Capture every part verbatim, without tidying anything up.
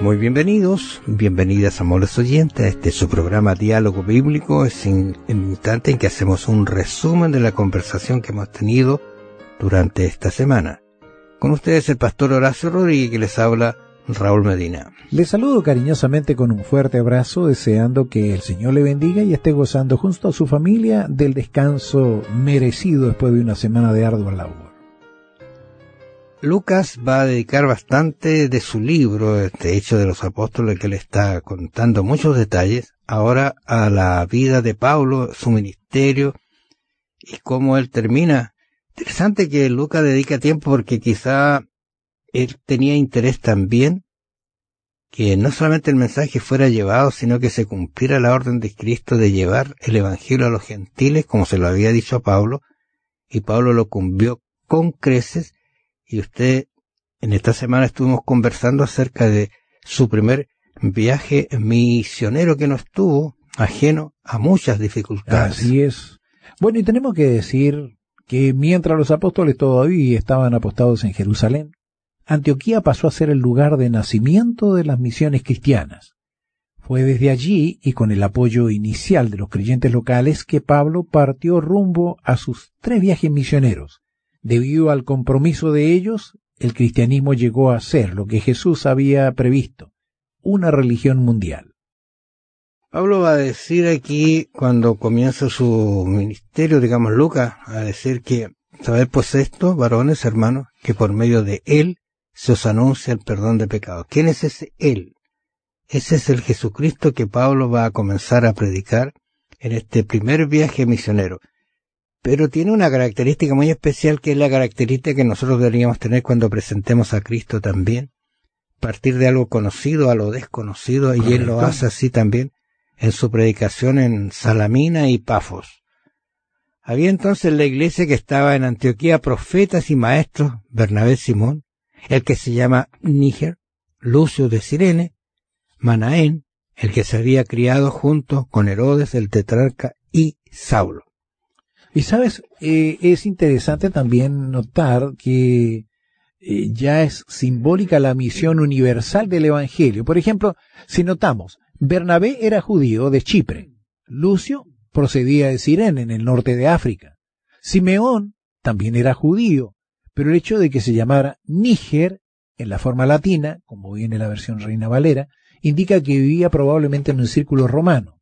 Muy bienvenidos, bienvenidas amables oyentes a este su programa Diálogo Bíblico. Es en el instante en que hacemos un resumen de la conversación que hemos tenido durante esta semana. Con ustedes el pastor Horacio Rodríguez, que les habla Raúl Medina. Les saludo cariñosamente con un fuerte abrazo, deseando que el Señor le bendiga y esté gozando junto a su familia del descanso merecido después de una semana de ardua labor. Lucas va a dedicar bastante de su libro, este Hechos de los Apóstoles, que le está contando muchos detalles, ahora a la vida de Pablo, su ministerio y cómo él termina. Interesante que Lucas dedica tiempo porque quizá él tenía interés también que no solamente el mensaje fuera llevado, sino que se cumpliera la orden de Cristo de llevar el evangelio a los gentiles, como se lo había dicho a Pablo, y Pablo lo cumplió con creces. Y usted, en esta semana estuvimos conversando acerca de su primer viaje misionero que no estuvo ajeno a muchas dificultades. Así es. Bueno, y tenemos que decir que mientras los apóstoles todavía estaban apostados en Jerusalén, Antioquía pasó a ser el lugar de nacimiento de las misiones cristianas. Fue desde allí, y con el apoyo inicial de los creyentes locales, que Pablo partió rumbo a sus tres viajes misioneros. Debido al compromiso de ellos, el cristianismo llegó a ser lo que Jesús había previsto, una religión mundial. Pablo va a decir aquí, cuando comienza su ministerio, digamos Lucas, a decir que, sabed pues esto, varones, hermanos, que por medio de él se os anuncia el perdón de pecados. ¿Quién es ese él? Ese es el Jesucristo que Pablo va a comenzar a predicar en este primer viaje misionero. Pero tiene una característica muy especial, que es la característica que nosotros deberíamos tener cuando presentemos a Cristo también. Partir de algo conocido a lo desconocido, y Correcto. Él lo hace así también en su predicación en Salamina y Pafos. Había entonces en la iglesia que estaba en Antioquía profetas y maestros, Bernabé, Simón, el que se llama Níger, Lucio de Cirene, Manaén, el que se había criado junto con Herodes el tetrarca, y Saulo. Y sabes, eh, es interesante también notar que eh, ya es simbólica la misión universal del Evangelio. Por ejemplo, si notamos, Bernabé era judío de Chipre, Lucio procedía de Cirene, en el norte de África, Simeón también era judío, pero el hecho de que se llamara Níger, en la forma latina, como viene la versión Reina Valera, indica que vivía probablemente en un círculo romano.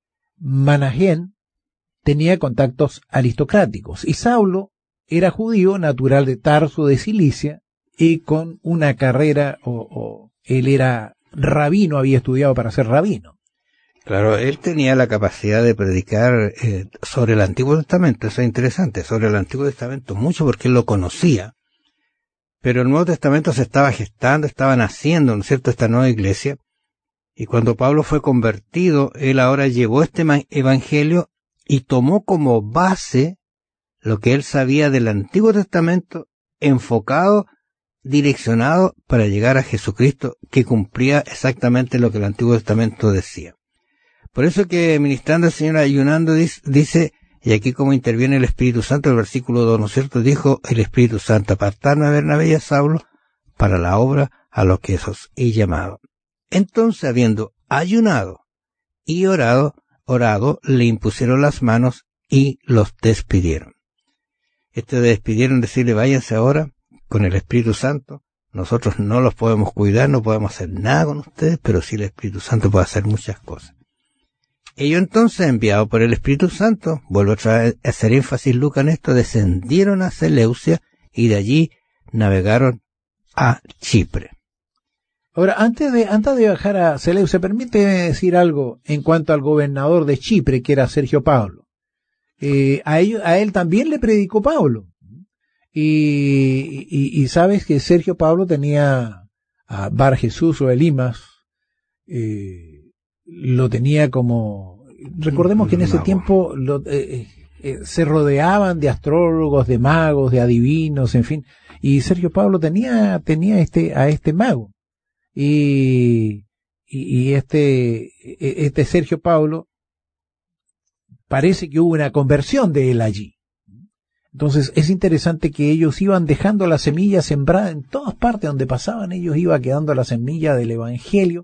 Manaén tenía contactos aristocráticos, y Saulo era judío natural de Tarso de Cilicia y con una carrera, o, o él era rabino, había estudiado para ser rabino. Claro, él tenía la capacidad de predicar eh, sobre el Antiguo Testamento, eso es interesante, sobre el Antiguo Testamento mucho porque él lo conocía, pero el Nuevo Testamento se estaba gestando, estaba naciendo, ¿no es cierto?, esta nueva iglesia, y cuando Pablo fue convertido, él ahora llevó este evangelio y tomó como base lo que él sabía del Antiguo Testamento, enfocado, direccionado para llegar a Jesucristo, que cumplía exactamente lo que el Antiguo Testamento decía. Por eso que ministrando el Señor ayunando dice, y aquí como interviene el Espíritu Santo, el versículo dos, ¿no es cierto?, dijo el Espíritu Santo, apartarme a Bernabé y a Saulo para la obra a lo que os he llamado. Entonces, habiendo ayunado y orado, orado, le impusieron las manos y los despidieron. Este despidieron, decirle, váyanse ahora con el Espíritu Santo. Nosotros no los podemos cuidar, no podemos hacer nada con ustedes, pero sí el Espíritu Santo puede hacer muchas cosas. Ellos entonces, enviados por el Espíritu Santo, vuelvo otra vez a hacer énfasis Lucas en esto, descendieron a Seleucia y de allí navegaron a Chipre. Ahora, antes de, antes de viajar a Seleucia, permíteme decir algo en cuanto al gobernador de Chipre, que era Sergio Paulo. Eh, a, ellos, a él también le predicó Pablo. Y, y, y sabes que Sergio Paulo tenía a Bar Jesús o Elimas, eh, lo tenía como... Recordemos que en ese tiempo lo, eh, eh, se rodeaban de astrólogos, de magos, de adivinos, en fin. Y Sergio Paulo tenía, tenía este, a este mago. Y, y, y este, este Sergio Paulo, parece que hubo una conversión de él allí. Entonces es interesante que ellos iban dejando la semilla sembrada en todas partes donde pasaban, ellos iban quedando la semilla del Evangelio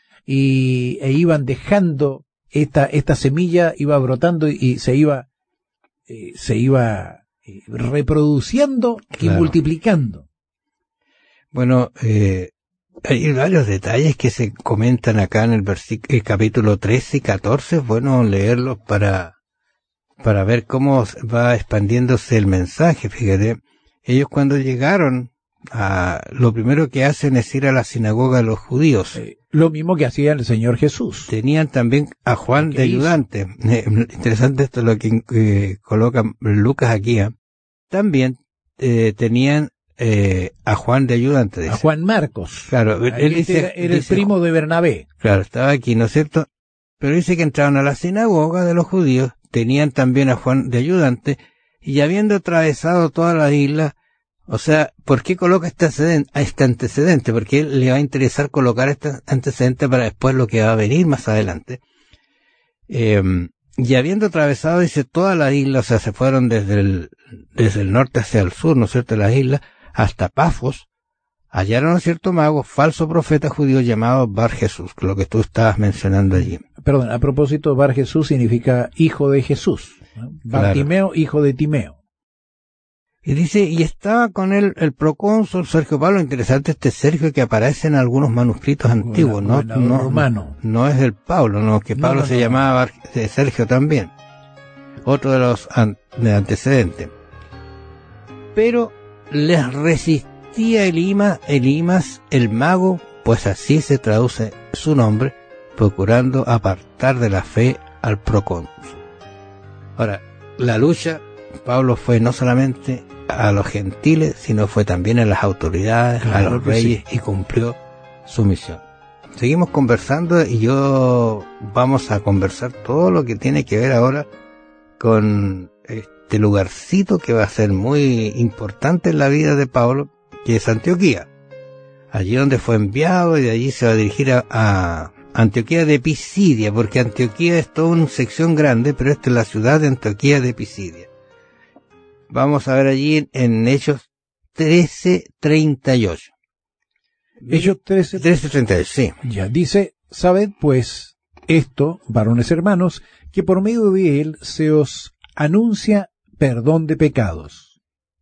y e iban dejando esta esta semilla, iba brotando y, y se iba eh, se iba eh, reproduciendo y claro. multiplicando. Bueno, eh, hay varios detalles que se comentan acá en el, versic- el capítulo trece y catorce, es bueno leerlos para para ver cómo va expandiéndose el mensaje. Fíjate, ellos cuando llegaron, a, lo primero que hacen es ir a la sinagoga de los judíos. Eh, lo mismo que hacía el Señor Jesús. Tenían también a Juan de ayudante. Eh, interesante esto es lo que eh, coloca Lucas aquí. ¿eh? También eh, tenían eh, a Juan de ayudante. Dice. A Juan Marcos. Claro, Ahí él dice, era, era dice, el primo de Bernabé. Claro, estaba aquí, ¿no es cierto? Pero dice que entraron a la sinagoga de los judíos, tenían también a Juan de ayudante, y habiendo atravesado toda la isla, o sea, ¿por qué coloca este antecedente? Este antecedente? Porque él le va a interesar colocar este antecedente para después lo que va a venir más adelante. Eh, y habiendo atravesado, dice, toda la isla, o sea, se fueron desde el, desde el norte hacia el sur, ¿no es cierto?, de la isla, hasta Pafos, hallaron a cierto mago, falso profeta judío llamado Bar Jesús, lo que tú estabas mencionando allí. Perdón, a propósito, Bar Jesús significa hijo de Jesús, ¿no? Bartimeo, claro. Hijo de Timeo. Y dice, y estaba con él el procónsul Sergio Pablo. Interesante este Sergio que aparece en algunos manuscritos antiguos, bueno, no, bueno, no, romano. no es del Pablo, no, que Pablo no, no, se no. llamaba de Sergio también. Otro de los an de antecedentes. Pero les resistía Elimas, Elimas el mago, pues así se traduce su nombre, procurando apartar de la fe al procónsul. Ahora, la lucha, Pablo fue no solamente a los gentiles, sino fue también a las autoridades, claro, a los reyes, sí. Y cumplió su misión. Seguimos conversando y yo vamos a conversar todo lo que tiene que ver ahora con este lugarcito que va a ser muy importante en la vida de Pablo, que es Antioquía. Allí donde fue enviado y de allí se va a dirigir a, a Antioquía de Pisidia, porque Antioquía es toda una sección grande, pero esta es la ciudad de Antioquía de Pisidia. Vamos a ver allí en, en Hechos trece treinta y ocho. Hechos trece treinta y ocho, sí. Ya dice, sabed pues esto, varones hermanos, que por medio de él se os anuncia perdón de pecados.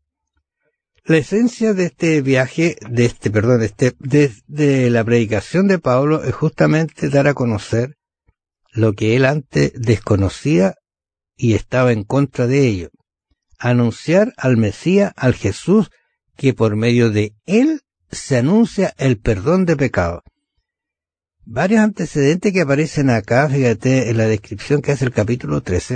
La esencia de este viaje, de este, perdón, de este, de, de la predicación de Pablo es justamente dar a conocer lo que él antes desconocía y estaba en contra de ello. Anunciar al Mesías, al Jesús, que por medio de él se anuncia el perdón de pecados. Varios antecedentes que aparecen acá, fíjate, en la descripción que hace el capítulo trece,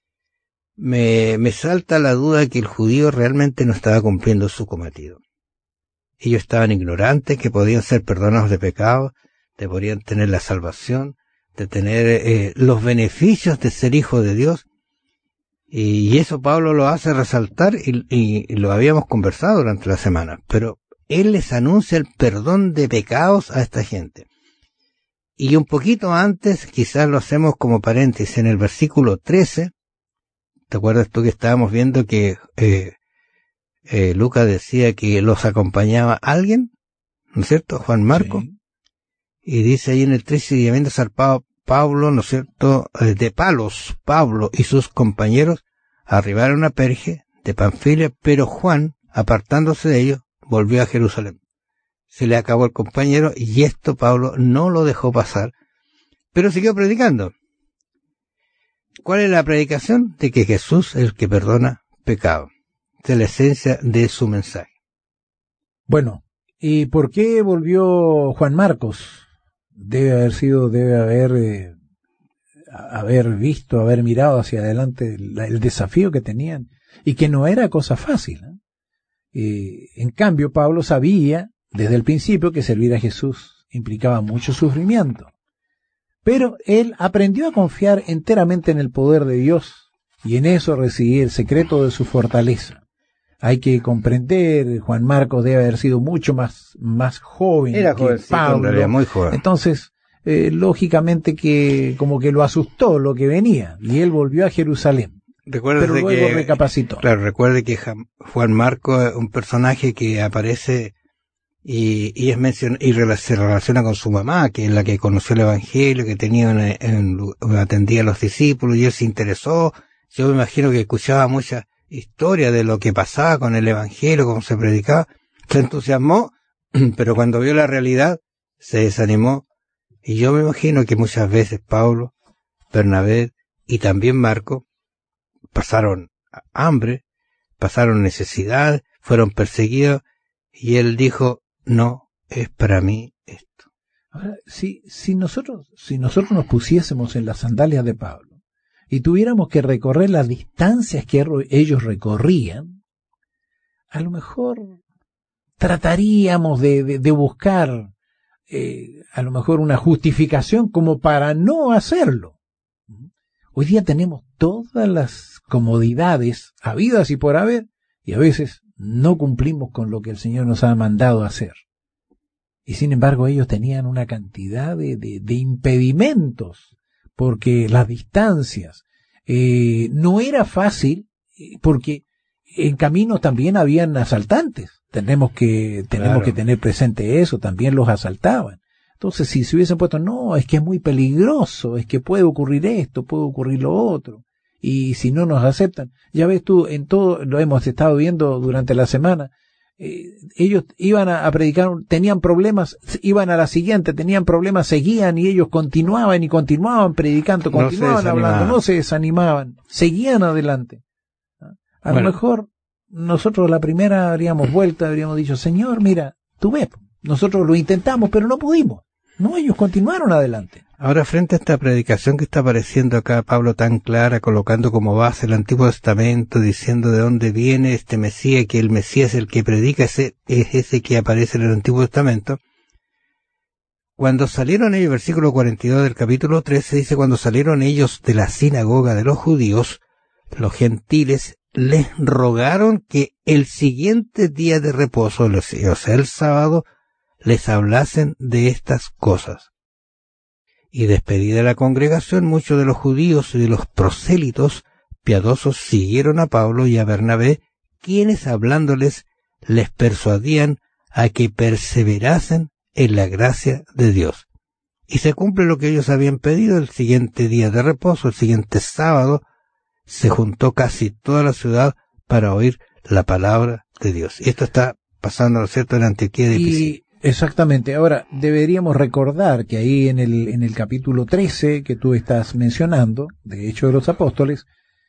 me, me salta la duda de que el judío realmente no estaba cumpliendo su cometido. Ellos estaban ignorantes que podían ser perdonados de pecados, de podían tener la salvación, de tener eh, los beneficios de ser hijo de Dios. Y eso Pablo lo hace resaltar y, y, y lo habíamos conversado durante la semana. Pero él les anuncia el perdón de pecados a esta gente. Y un poquito antes, quizás lo hacemos como paréntesis, en el versículo trece, ¿te acuerdas tú que estábamos viendo que eh, eh, Lucas decía que los acompañaba alguien? ¿No es cierto? Juan Marcos. Sí. Y dice ahí en el trece, y habiendo zarpado Pablo, ¿no es cierto?, de Palos, Pablo y sus compañeros arribaron a Perge de Panfilia, pero Juan, apartándose de ellos, volvió a Jerusalén. Se le acabó el compañero y esto Pablo no lo dejó pasar, pero siguió predicando. ¿Cuál es la predicación? De que Jesús es el que perdona pecado. Esta es la esencia de su mensaje. Bueno, ¿y por qué volvió Juan Marcos? Debe haber sido, debe haber, eh, haber visto, haber mirado hacia adelante el, el desafío que tenían y que no era cosa fácil, ¿eh? Eh, en cambio, Pablo sabía desde el principio que servir a Jesús implicaba mucho sufrimiento, pero él aprendió a confiar enteramente en el poder de Dios y en eso residía el secreto de su fortaleza. Hay que comprender, Juan Marcos debe haber sido mucho más, más joven Era que Pablo. En realidad, muy joven. Entonces, eh, lógicamente que como que lo asustó lo que venía y él volvió a Jerusalén. Recuerde pero luego que, recapacitó. Claro, recuerde que Juan Marcos es un personaje que aparece y, y es mencion, y se relaciona con su mamá, que es la que conoció el Evangelio, que tenía en, en, atendía a los discípulos, y él se interesó. Yo me imagino que escuchaba muchas historias de lo que pasaba con el Evangelio, cómo se predicaba, se entusiasmó, pero cuando vio la realidad, se desanimó. Y yo me imagino que muchas veces Pablo, Bernabé y también Marco pasaron hambre, pasaron necesidad, fueron perseguidos, y él dijo, no es para mí esto. Ahora, si, si nosotros, si nosotros nos pusiésemos en las sandalias de Pablo y tuviéramos que recorrer las distancias que ellos recorrían, a lo mejor trataríamos de, de, de buscar eh, a lo mejor una justificación como para no hacerlo. Hoy día tenemos todas las comodidades habidas y por haber, y a veces no cumplimos con lo que el Señor nos ha mandado hacer. Y sin embargo ellos tenían una cantidad de, de, de impedimentos, porque las distancias, eh, no era fácil, porque en camino también habían asaltantes. Tenemos que, tenemos claro. que tener presente eso, también los asaltaban. Entonces, si se hubiesen puesto, no, es que es muy peligroso, es que puede ocurrir esto, puede ocurrir lo otro, y si no nos aceptan, ya ves tú, en todo, lo hemos estado viendo durante la semana, eh, ellos iban a, a predicar, tenían problemas, iban a la siguiente, tenían problemas, seguían, y ellos continuaban y continuaban predicando, continuaban no hablando, no se desanimaban, seguían adelante. A bueno. lo mejor, nosotros la primera habríamos vuelto, habríamos dicho, Señor, mira, tú ves, nosotros lo intentamos, pero no pudimos. No, ellos continuaron adelante. Ahora, frente a esta predicación que está apareciendo acá, Pablo tan clara, colocando como base el Antiguo Testamento, diciendo de dónde viene este Mesías, que el Mesías es el que predica, ese, es ese que aparece en el Antiguo Testamento. Cuando salieron ellos, versículo cuarenta y dos del capítulo trece, dice, cuando salieron ellos de la sinagoga de los judíos, los gentiles les rogaron que el siguiente día de reposo, o sea, el sábado, les hablasen de estas cosas. Y despedida la congregación, muchos de los judíos y de los prosélitos piadosos siguieron a Pablo y a Bernabé, quienes hablándoles les persuadían a que perseverasen en la gracia de Dios. Y se cumple lo que ellos habían pedido. El siguiente día de reposo, el siguiente sábado, se juntó casi toda la ciudad para oír la palabra de Dios. Y esto está pasando, ¿no es cierto?, en Antioquía de Pisidia. Exactamente. Ahora, deberíamos recordar que ahí en el, en el capítulo trece que tú estás mencionando, de Hechos de los Apóstoles,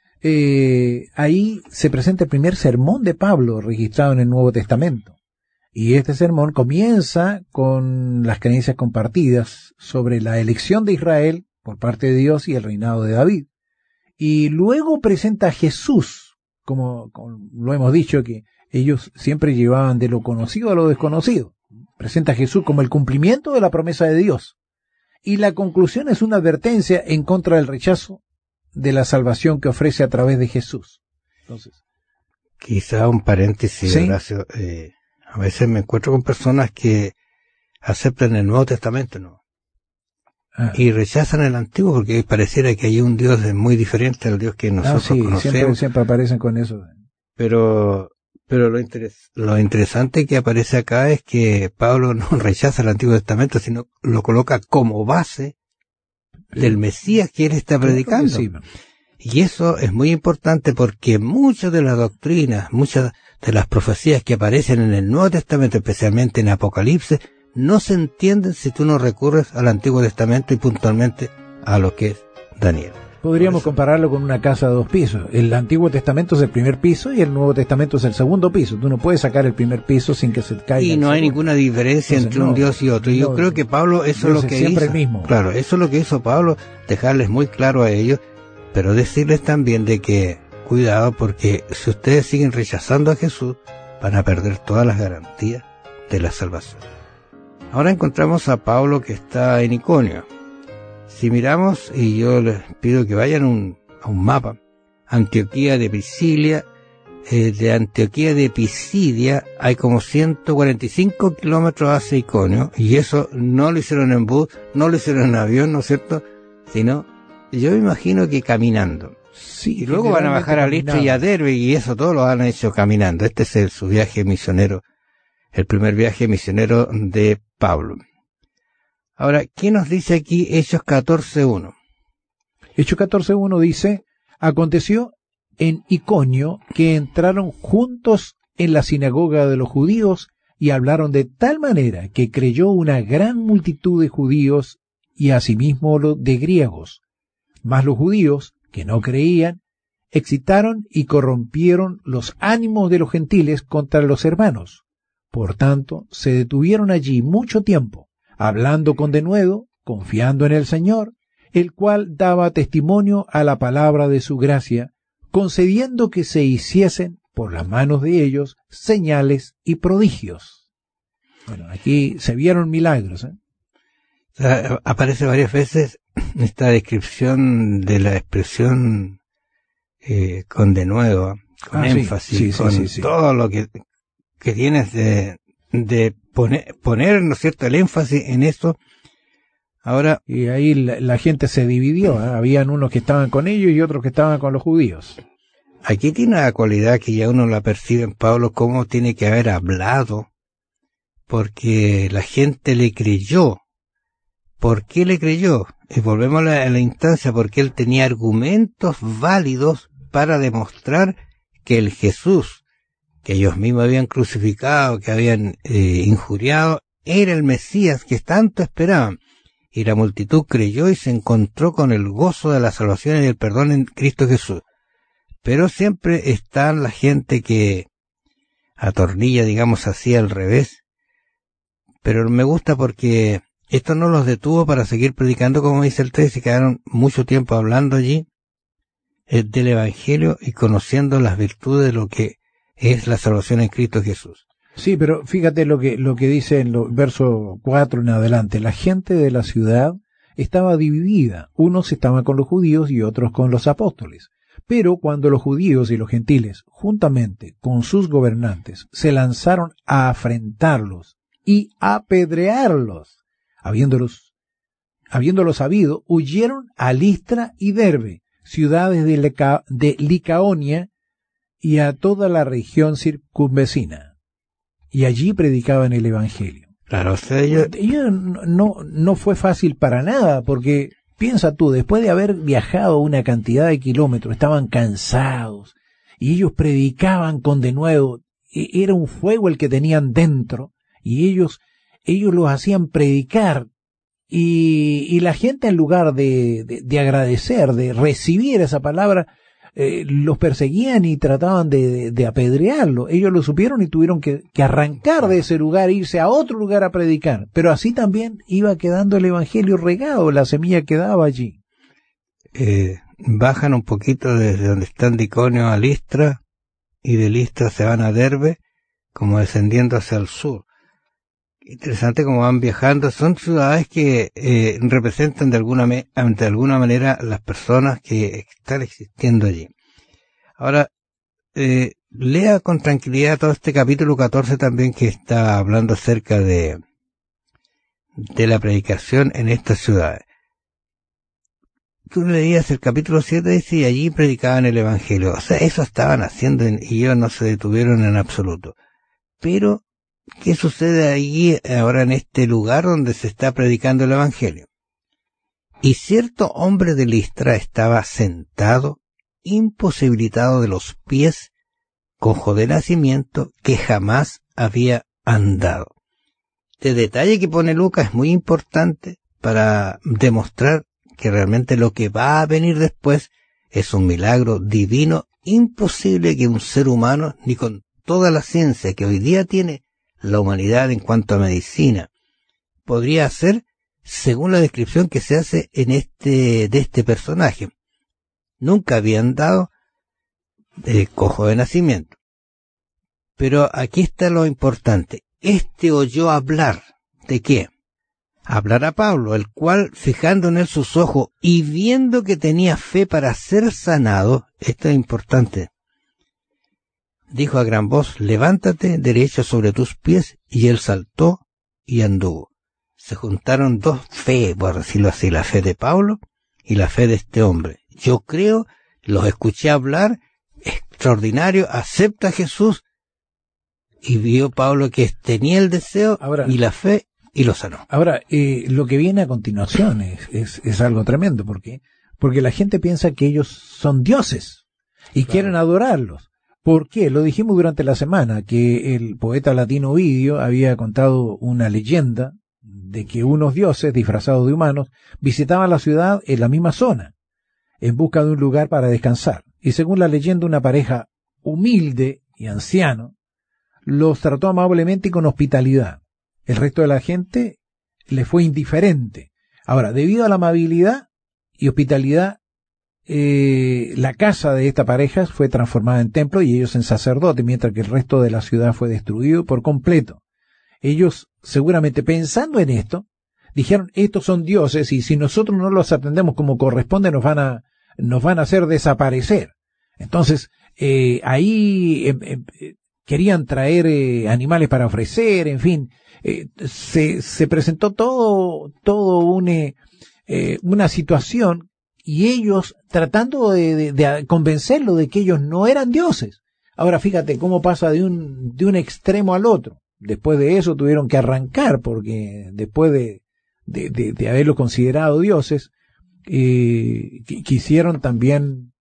eh, ahí se presenta el primer sermón de Pablo registrado en el Nuevo Testamento. Y este sermón comienza con las creencias compartidas sobre la elección de Israel por parte de Dios y el reinado de David. Y luego presenta a Jesús, como, como lo hemos dicho, que ellos siempre llevaban de lo conocido a lo desconocido. Presenta a Jesús como el cumplimiento de la promesa de Dios. Y la conclusión es una advertencia en contra del rechazo de la salvación que ofrece a través de Jesús. Entonces, quizá un paréntesis, ¿sí? Horacio. Eh, a veces me encuentro con personas que aceptan el Nuevo Testamento, ¿no? Ah. Y rechazan el Antiguo porque pareciera que hay un Dios muy diferente al Dios que nosotros ah, sí, conocemos. Siempre, siempre aparecen con eso. Pero... Pero lo, interes- lo interesante que aparece acá es que Pablo no rechaza el Antiguo Testamento, sino lo coloca como base del Mesías que él está predicando. Sí. Y eso es muy importante porque muchas de las doctrinas, muchas de las profecías que aparecen en el Nuevo Testamento, especialmente en Apocalipsis, no se entienden si tú no recurres al Antiguo Testamento y puntualmente a lo que es Daniel. Podríamos compararlo con una casa de dos pisos. El Antiguo Testamento es el primer piso y el Nuevo Testamento es el segundo piso. Tú no puedes sacar el primer piso sin que se caiga. Y no hay ninguna diferencia Entonces, entre no, un Dios y otro. Y yo no, creo que Pablo, eso es lo que siempre hizo. El mismo. Claro, eso es lo que hizo Pablo, dejarles muy claro a ellos, pero decirles también de que, cuidado, porque si ustedes siguen rechazando a Jesús, van a perder todas las garantías de la salvación. Ahora encontramos a Pablo que está en Iconio. Si miramos, y yo les pido que vayan un, a un mapa, Antioquía de Pisidia, eh, de Antioquía de Pisidia hay como ciento cuarenta y cinco kilómetros hacia Iconio, y eso no lo hicieron en bus, no lo hicieron en avión, ¿no es cierto?, sino, yo me imagino que caminando. Sí, y luego van a bajar a Listra y a Derbe, y eso todo lo han hecho caminando. Este es el, su viaje misionero, el primer viaje misionero de Pablo. Ahora, ¿qué nos dice aquí Hechos catorce uno? Hechos catorce uno dice, aconteció en Iconio que entraron juntos en la sinagoga de los judíos y hablaron de tal manera que creyó una gran multitud de judíos y asimismo de griegos. Mas los judíos, que no creían, excitaron y corrompieron los ánimos de los gentiles contra los hermanos. Por tanto, se detuvieron allí mucho tiempo, hablando con denuedo, confiando en el Señor, el cual daba testimonio a la palabra de su gracia, concediendo que se hiciesen por las manos de ellos señales y prodigios. Bueno, aquí se vieron milagros, ¿eh? O sea, aparece varias veces esta descripción de la expresión eh, con denuedo, con ah, énfasis, sí, sí, con sí, sí, sí. todo lo que, que tienes de, de poner, poner, ¿no es cierto?, el énfasis en eso. Ahora, y ahí la, la gente se dividió, ¿eh? Habían unos que estaban con ellos y otros que estaban con los judíos. Aquí tiene la cualidad que ya uno la percibe en Pablo, cómo tiene que haber hablado, porque la gente le creyó. ¿Por qué le creyó? Y volvemos a la, a la instancia, porque él tenía argumentos válidos para demostrar que el Jesús, que ellos mismos habían crucificado, que habían eh, injuriado, era el Mesías que tanto esperaban. Y la multitud creyó y se encontró con el gozo de la salvación y el perdón en Cristo Jesús. Pero siempre está la gente que atornilla, digamos así, al revés. Pero me gusta porque esto no los detuvo para seguir predicando, como dice el tres, y quedaron mucho tiempo hablando allí eh, del Evangelio y conociendo las virtudes de lo que es la salvación en Cristo Jesús. Sí, pero fíjate lo que, lo que dice en el verso cuatro en adelante. La gente de la ciudad estaba dividida. Unos estaban con los judíos y otros con los apóstoles. Pero cuando los judíos y los gentiles, juntamente con sus gobernantes, se lanzaron a afrentarlos y apedrearlos, habiéndolos, habiéndolos sabido, huyeron a Listra y Derbe, ciudades de, Lica, de Licaonia, y a toda la región circunvecina. Y allí predicaban el Evangelio. Claro, o sea, ellos... ellos no, no fue fácil para nada, porque piensa tú, después de haber viajado una cantidad de kilómetros, estaban cansados, y ellos predicaban con denuedo. Era un fuego el que tenían dentro, y ellos, ellos los hacían predicar, y, y la gente, en lugar de, de, de agradecer, de recibir esa palabra, eh, los perseguían y trataban de, de, de apedrearlo. Ellos lo supieron y tuvieron que, que arrancar de ese lugar, irse a otro lugar a predicar. Pero así también iba quedando el Evangelio regado, la semilla quedaba allí. Eh, bajan un poquito desde donde están de Iconio a Listra, y de Listra se van a Derbe, como descendiendo hacia el sur. Interesante cómo van viajando. Son ciudades que eh, representan de alguna, me, de alguna manera las personas que están existiendo allí. Ahora, eh, lea con tranquilidad todo este capítulo catorce también, que está hablando acerca de, de la predicación en estas ciudades. Tú leías el capítulo siete, dice, y allí predicaban el Evangelio. O sea, eso estaban haciendo y ellos no se detuvieron en absoluto. Pero, ¿qué sucede allí ahora en este lugar donde se está predicando el Evangelio? Y cierto hombre de Listra estaba sentado, imposibilitado de los pies, cojo de nacimiento, que jamás había andado. Este detalle que pone Lucas es muy importante para demostrar que realmente lo que va a venir después es un milagro divino, imposible que un ser humano, ni con toda la ciencia que hoy día tiene la humanidad en cuanto a medicina, podría hacer según la descripción que se hace en este, de este personaje. Nunca habían dado eh, cojo de nacimiento. Pero aquí está lo importante. Este oyó hablar. ¿De qué? Hablar a Pablo, el cual, fijando en él sus ojos y viendo que tenía fe para ser sanado, esto es importante, dijo a gran voz, levántate derecho sobre tus pies, y él saltó y anduvo. Se juntaron dos fe, por decirlo así, la fe de Pablo y la fe de este hombre. Yo creo los escuché hablar, extraordinario, acepta a Jesús, y vio Pablo que tenía el deseo ahora, y la fe, y lo sanó. Ahora, eh, lo que viene a continuación es, es, es algo tremendo, porque porque la gente piensa que ellos son dioses y claro. quieren adorarlos. ¿Por qué? Lo dijimos durante la semana, que el poeta latino Ovidio había contado una leyenda de que unos dioses disfrazados de humanos visitaban la ciudad en la misma zona, en busca de un lugar para descansar. Y según la leyenda, una pareja humilde y anciano los trató amablemente y con hospitalidad. El resto de la gente le fue indiferente. Ahora, debido a la amabilidad y hospitalidad, eh, la casa de esta pareja fue transformada en templo y ellos en sacerdote, mientras que el resto de la ciudad fue destruido por completo. Ellos, seguramente pensando en esto, dijeron, estos son dioses y si nosotros no los atendemos como corresponde, nos van a, nos van a hacer desaparecer. Entonces, eh, ahí eh, eh, querían traer eh, animales para ofrecer, en fin, eh, se, se presentó todo, todo un, eh, eh, una situación y ellos tratando de, de, de convencerlo de que ellos no eran dioses. Ahora fíjate cómo pasa de un, de un extremo al otro. Después de eso tuvieron que arrancar porque después de, de, de, de haberlos considerado dioses, eh, quisieron también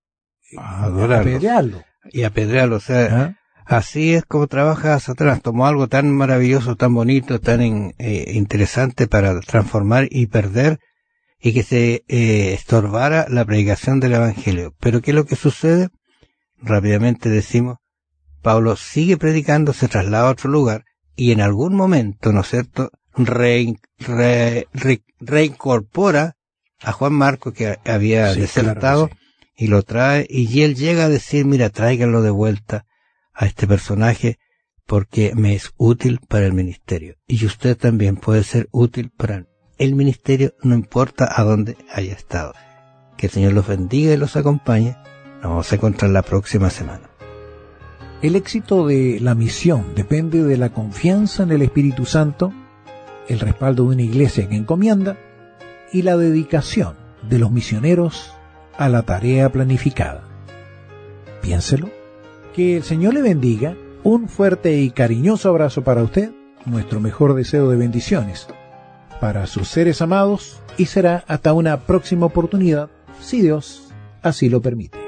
apedrearlo. Y apedrearlo, o sea, ¿ah? Así es como trabaja Satanás. Tomó algo tan maravilloso, tan bonito, tan in, eh, interesante para transformar y perder y que se eh, estorbara la predicación del Evangelio. Pero ¿qué es lo que sucede? Rápidamente decimos, Pablo sigue predicando, se traslada a otro lugar y en algún momento, ¿no es cierto?, re, re, re, reincorpora a Juan Marcos que había sí, desertado, claro, sí. Y lo trae y él llega a decir, mira, tráiganlo de vuelta a este personaje porque me es útil para el ministerio. Y usted también puede ser útil para el ministerio, no importa a dónde haya estado. Que el Señor los bendiga y los acompañe. Nos vamos a encontrar la próxima semana. El éxito de la misión depende de la confianza en el Espíritu Santo, el respaldo de una iglesia que encomienda y la dedicación de los misioneros a la tarea planificada. Piénselo. Que el Señor le bendiga. Un fuerte y cariñoso abrazo para usted, nuestro mejor deseo de bendiciones para sus seres amados y será hasta una próxima oportunidad, si Dios así lo permite.